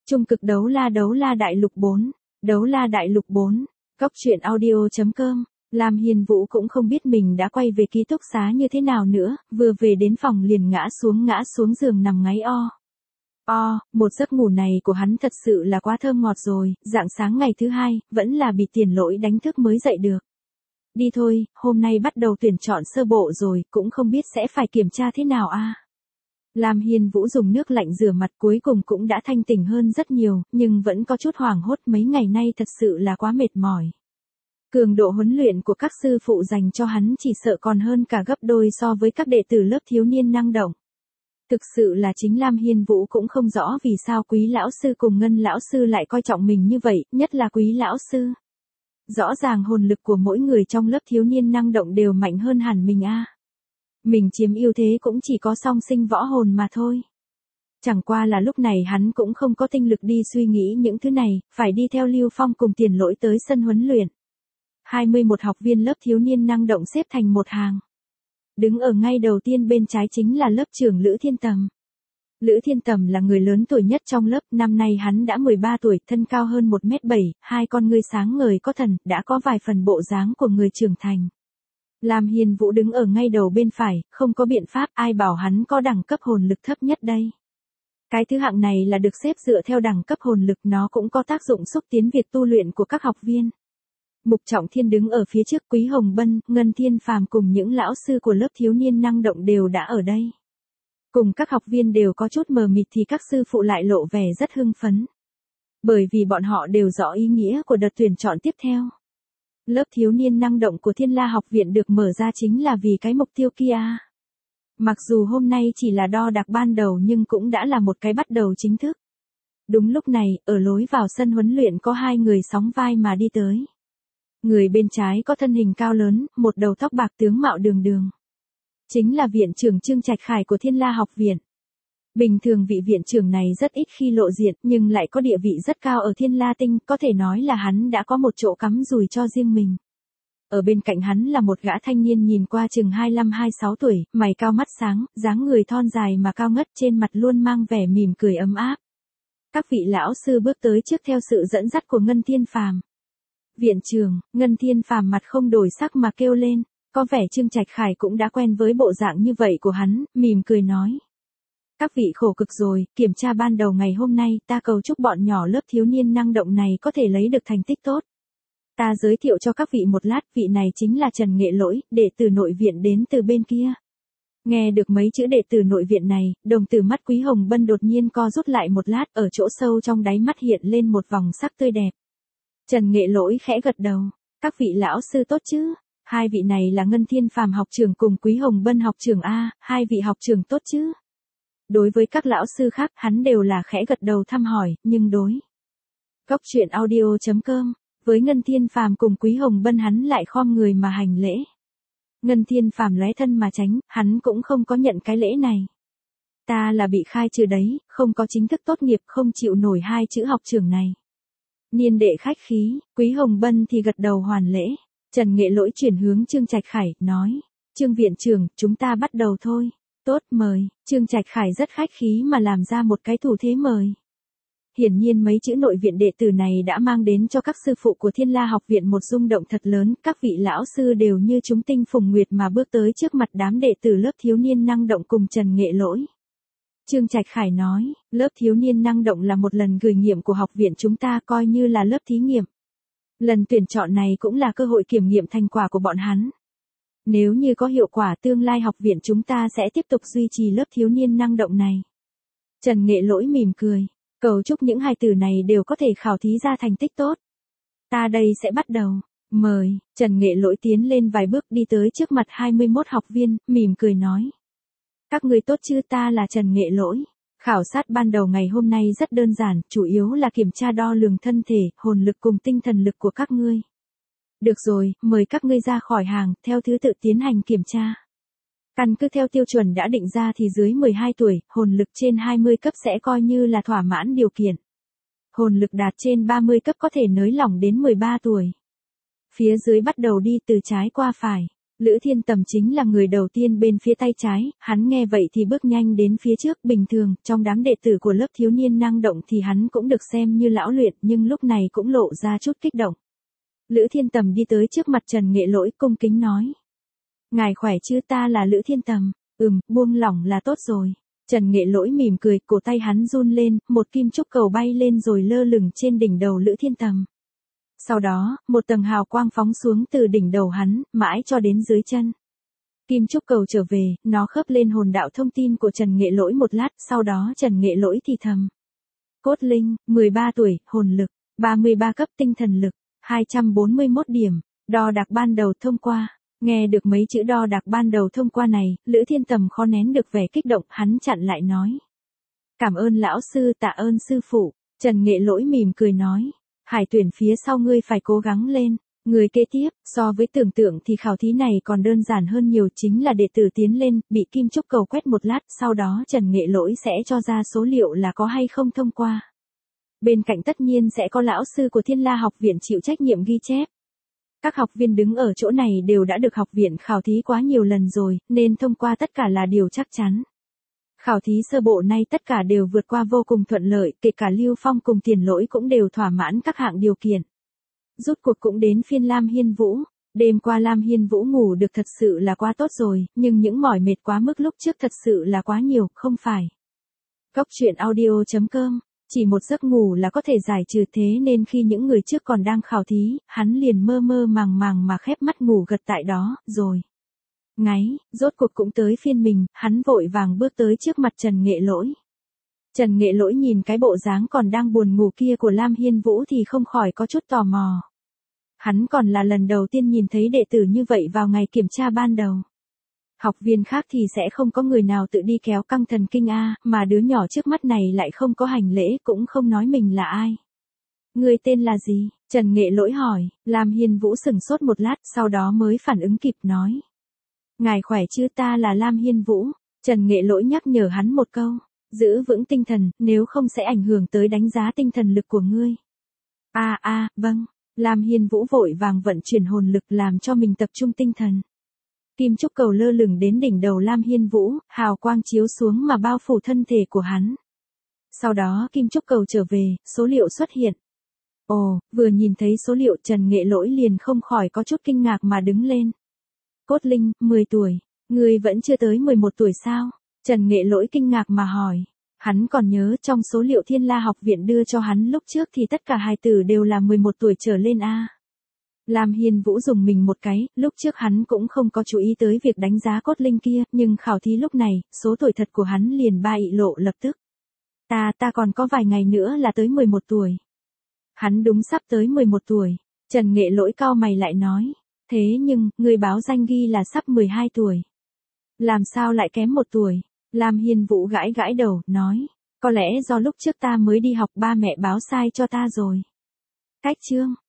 Trung cực đấu la đại lục 4. Đấu la đại lục 4. Góc truyện audio.com. Lam Hiên Vũ cũng không biết mình đã quay về ký túc xá như thế nào nữa, vừa về đến phòng liền ngã xuống giường nằm ngáy một giấc ngủ này của hắn thật sự là quá thơm ngọt rồi, rạng sáng ngày thứ hai, vẫn là bị Tiền Lỗi đánh thức mới dậy được. Đi thôi, hôm nay bắt đầu tuyển chọn sơ bộ rồi, cũng không biết sẽ phải kiểm tra thế nào a. Lam Hiên Vũ dùng nước lạnh rửa mặt cuối cùng cũng đã thanh tỉnh hơn rất nhiều, nhưng vẫn có chút hoảng hốt, mấy ngày nay thật sự là quá mệt mỏi. Cường độ huấn luyện của các sư phụ dành cho hắn chỉ sợ còn hơn cả gấp đôi so với các đệ tử lớp thiếu niên năng động. Thực sự là chính Lam Hiên Vũ cũng không rõ vì sao Quý lão sư cùng Ngân lão sư lại coi trọng mình như vậy, nhất là Quý lão sư. Rõ ràng hồn lực của mỗi người trong lớp thiếu niên năng động đều mạnh hơn hẳn mình a. Mình chiếm ưu thế cũng chỉ có song sinh võ hồn mà thôi. Chẳng qua là lúc này hắn cũng không có tinh lực đi suy nghĩ những thứ này, phải đi theo Lưu Phong cùng Tiền Lỗi tới sân huấn luyện. 21 học viên lớp thiếu niên năng động xếp thành một hàng. Đứng ở ngay đầu tiên bên trái chính là lớp trưởng Lữ Thiên Tầm. Lữ Thiên Tầm là người lớn tuổi nhất trong lớp, năm nay hắn đã 13 tuổi, thân cao hơn 1m7, hai con ngươi sáng ngời có thần, đã có vài phần bộ dáng của người trưởng thành. Lam Hiên Vũ đứng ở ngay đầu bên phải, không có biện pháp, ai bảo hắn có đẳng cấp hồn lực thấp nhất đây. Cái thứ hạng này là được xếp dựa theo đẳng cấp hồn lực, nó cũng có tác dụng xúc tiến việc tu luyện của các học viên. Mục Trọng Thiên đứng ở phía trước, Quý Hồng Bân, Ngân Thiên Phàm cùng những lão sư của lớp thiếu niên năng động đều đã ở đây. Cùng các học viên đều có chút mờ mịt thì các sư phụ lại lộ vẻ rất hưng phấn. Bởi vì bọn họ đều rõ ý nghĩa của đợt tuyển chọn tiếp theo. Lớp thiếu niên năng động của Thiên La học viện được mở ra chính là vì cái mục tiêu kia. Mặc dù hôm nay chỉ là đo đạc ban đầu nhưng cũng đã là một cái bắt đầu chính thức. Đúng lúc này, ở lối vào sân huấn luyện có hai người sóng vai mà đi tới. Người bên trái có thân hình cao lớn, một đầu tóc bạc tướng mạo đường đường. Chính là viện trưởng Trương Trạch Khải của Thiên La học viện. Bình thường vị viện trưởng này rất ít khi lộ diện nhưng lại có địa vị rất cao ở Thiên La Tinh, có thể nói là hắn đã có một chỗ cắm rùi cho riêng mình. Ở bên cạnh hắn là một gã thanh niên nhìn qua chừng 25-26 tuổi, mày cao mắt sáng, dáng người thon dài mà cao ngất, trên mặt luôn mang vẻ mỉm cười ấm áp. Các vị lão sư bước tới trước theo sự dẫn dắt của Ngân Thiên Phàm. Viện trưởng, Ngân Thiên Phàm mặt không đổi sắc mà kêu lên, có vẻ Trương Trạch Khải cũng đã quen với bộ dạng như vậy của hắn, mỉm cười nói. Các vị khổ cực rồi, kiểm tra ban đầu ngày hôm nay, ta cầu chúc bọn nhỏ lớp thiếu niên năng động này có thể lấy được thành tích tốt. Ta giới thiệu cho các vị một lát, vị này chính là Trần Nghệ Lỗi, đệ tử nội viện đến từ bên kia. Nghe được mấy chữ đệ tử nội viện này, đồng tử mắt Quý Hồng Bân đột nhiên co rút lại một lát, ở chỗ sâu trong đáy mắt hiện lên một vòng sắc tươi đẹp. Trần Nghệ Lỗi khẽ gật đầu, các vị lão sư tốt chứ? Hai vị này là Ngân Thiên Phàm học trưởng cùng Quý Hồng Bân học trưởng a, hai vị học trưởng tốt chứ? Đối với các lão sư khác, hắn đều là khẽ gật đầu thăm hỏi, nhưng đối Góc truyện audio.com, với Ngân Thiên Phàm cùng Quý Hồng Bân hắn lại khom người mà hành lễ. Ngân Thiên Phàm lóe thân mà tránh, hắn cũng không có nhận cái lễ này. Ta là bị khai trừ đấy, không có chính thức tốt nghiệp, không chịu nổi hai chữ học trưởng này. Niên đệ khách khí, Quý Hồng Bân thì gật đầu hoàn lễ. Trần Nghệ Lỗi chuyển hướng Trương Trạch Khải, nói, Trương viện trưởng, chúng ta bắt đầu thôi. Tốt, mời. Trương Trạch Khải rất khách khí mà làm ra một cái thủ thế mời. Hiển nhiên mấy chữ nội viện đệ tử này đã mang đến cho các sư phụ của Thiên La học viện một rung động thật lớn, các vị lão sư đều như chúng tinh phùng nguyệt mà bước tới trước mặt đám đệ tử lớp thiếu niên năng động cùng Trần Nghệ Lỗi. Trương Trạch Khải nói, lớp thiếu niên năng động là một lần gửi nghiệm của học viện chúng ta, coi như là lớp thí nghiệm. Lần tuyển chọn này cũng là cơ hội kiểm nghiệm thành quả của bọn hắn. Nếu như có hiệu quả, tương lai học viện chúng ta sẽ tiếp tục duy trì lớp thiếu niên năng động này. Trần Nghệ Lỗi mỉm cười, cầu chúc những hài tử này đều có thể khảo thí ra thành tích tốt. Ta đây sẽ bắt đầu. Mời. Trần Nghệ Lỗi tiến lên vài bước đi tới trước mặt 21 học viên, mỉm cười nói. Các người tốt chứ, ta là Trần Nghệ Lỗi. Khảo sát ban đầu ngày hôm nay rất đơn giản, chủ yếu là kiểm tra đo lường thân thể, hồn lực cùng tinh thần lực của các ngươi. Được rồi, mời các ngươi ra khỏi hàng, theo thứ tự tiến hành kiểm tra. Căn cứ theo tiêu chuẩn đã định ra thì dưới 12 tuổi, hồn lực trên 20 cấp sẽ coi như là thỏa mãn điều kiện. Hồn lực đạt trên 30 cấp có thể nới lỏng đến 13 tuổi. Phía dưới bắt đầu đi từ trái qua phải. Lữ Thiên Tầm chính là người đầu tiên bên phía tay trái, hắn nghe vậy thì bước nhanh đến phía trước. Bình thường, trong đám đệ tử của lớp thiếu niên năng động thì hắn cũng được xem như lão luyện, nhưng lúc này cũng lộ ra chút kích động. Lữ Thiên Tầm đi tới trước mặt Trần Nghệ Lỗi cung kính nói. Ngài khỏe chứ, ta là Lữ Thiên Tầm. Buông lỏng là tốt rồi. Trần Nghệ Lỗi mỉm cười, cổ tay hắn run lên, một kim trúc cầu bay lên rồi lơ lửng trên đỉnh đầu Lữ Thiên Tầm. Sau đó, một tầng hào quang phóng xuống từ đỉnh đầu hắn, mãi cho đến dưới chân. Kim trúc cầu trở về, nó khớp lên hồn đạo thông tin của Trần Nghệ Lỗi một lát, sau đó Trần Nghệ Lỗi thì thầm. Cốt linh, 13 tuổi, hồn lực, 33 cấp tinh thần lực, 241 điểm, đo đạc ban đầu thông qua. Nghe được mấy chữ đo đạc ban đầu thông qua này, Lữ Thiên Tầm khó nén được vẻ kích động, hắn chặn lại nói. Cảm ơn lão sư, tạ ơn sư phụ. Trần Nghệ Lỗi mỉm cười nói. Hải tuyển phía sau ngươi phải cố gắng lên. Người kế tiếp, so với tưởng tượng thì khảo thí này còn đơn giản hơn nhiều, chính là đệ tử tiến lên, bị kim trúc cầu quét một lát, sau đó Trần Nghệ Lỗi sẽ cho ra số liệu là có hay không thông qua. Bên cạnh tất nhiên sẽ có lão sư của Thiên La học viện chịu trách nhiệm ghi chép. Các học viên đứng ở chỗ này đều đã được học viện khảo thí quá nhiều lần rồi, nên thông qua tất cả là điều chắc chắn. Khảo thí sơ bộ nay tất cả đều vượt qua vô cùng thuận lợi, kể cả Lưu Phong cùng Tiền Lỗi cũng đều thỏa mãn các hạng điều kiện. Rút cuộc cũng đến phiên Lam Hiên Vũ. Đêm qua Lam Hiên Vũ ngủ được thật sự là quá tốt rồi, nhưng những mỏi mệt quá mức lúc trước thật sự là quá nhiều, không phải. Cốc truyện audio.com. Chỉ một giấc ngủ là có thể giải trừ, thế nên khi những người trước còn đang khảo thí, hắn liền mơ mơ màng màng mà khép mắt ngủ gật tại đó, rồi. Ngáy, rốt cuộc cũng tới phiên mình, hắn vội vàng bước tới trước mặt Trần Nghệ Lỗi. Trần Nghệ Lỗi nhìn cái bộ dáng còn đang buồn ngủ kia của Lam Hiên Vũ thì không khỏi có chút tò mò. Hắn còn là lần đầu tiên nhìn thấy đệ tử như vậy vào ngày kiểm tra ban đầu. Học viên khác thì sẽ không có người nào tự đi kéo căng thần kinh mà đứa nhỏ trước mắt này lại không có hành lễ, cũng không nói mình là ai. Người tên là gì? Trần Nghệ Lỗi hỏi. Lam Hiên Vũ sửng sốt một lát, sau đó mới phản ứng kịp nói. Ngài khỏe chứ, ta là Lam Hiên Vũ. Trần Nghệ Lỗi nhắc nhở hắn một câu. Giữ vững tinh thần, nếu không sẽ ảnh hưởng tới đánh giá tinh thần lực của ngươi. Vâng. Lam Hiên Vũ vội vàng vận chuyển hồn lực làm cho mình tập trung tinh thần. Kim trúc cầu lơ lửng đến đỉnh đầu Lam Hiên Vũ, hào quang chiếu xuống mà bao phủ thân thể của hắn. Sau đó kim trúc cầu trở về, số liệu xuất hiện. Ồ, vừa nhìn thấy số liệu Trần Nghệ Lỗi liền không khỏi có chút kinh ngạc mà đứng lên. Cốt linh, 10 tuổi. Ngươi vẫn chưa tới 11 tuổi sao? Trần Nghệ Lỗi kinh ngạc mà hỏi. Hắn còn nhớ trong số liệu Thiên La học viện đưa cho hắn lúc trước thì tất cả hài tử đều là 11 tuổi trở lên Lam Hiên Vũ dùng mình một cái, lúc trước hắn cũng không có chú ý tới việc đánh giá cốt linh kia, nhưng khảo thí lúc này, số tuổi thật của hắn liền ị lộ lập tức. Ta còn có vài ngày nữa là tới 11 tuổi. Hắn đúng sắp tới 11 tuổi. Trần Nghệ Lỗi cau mày lại nói. Thế nhưng, người báo danh ghi là sắp 12 tuổi. Làm sao lại kém 1 tuổi? Lam Hiên Vũ gãi gãi đầu, nói. Có lẽ do lúc trước ta mới đi học ba mẹ báo sai cho ta rồi. Cách chương.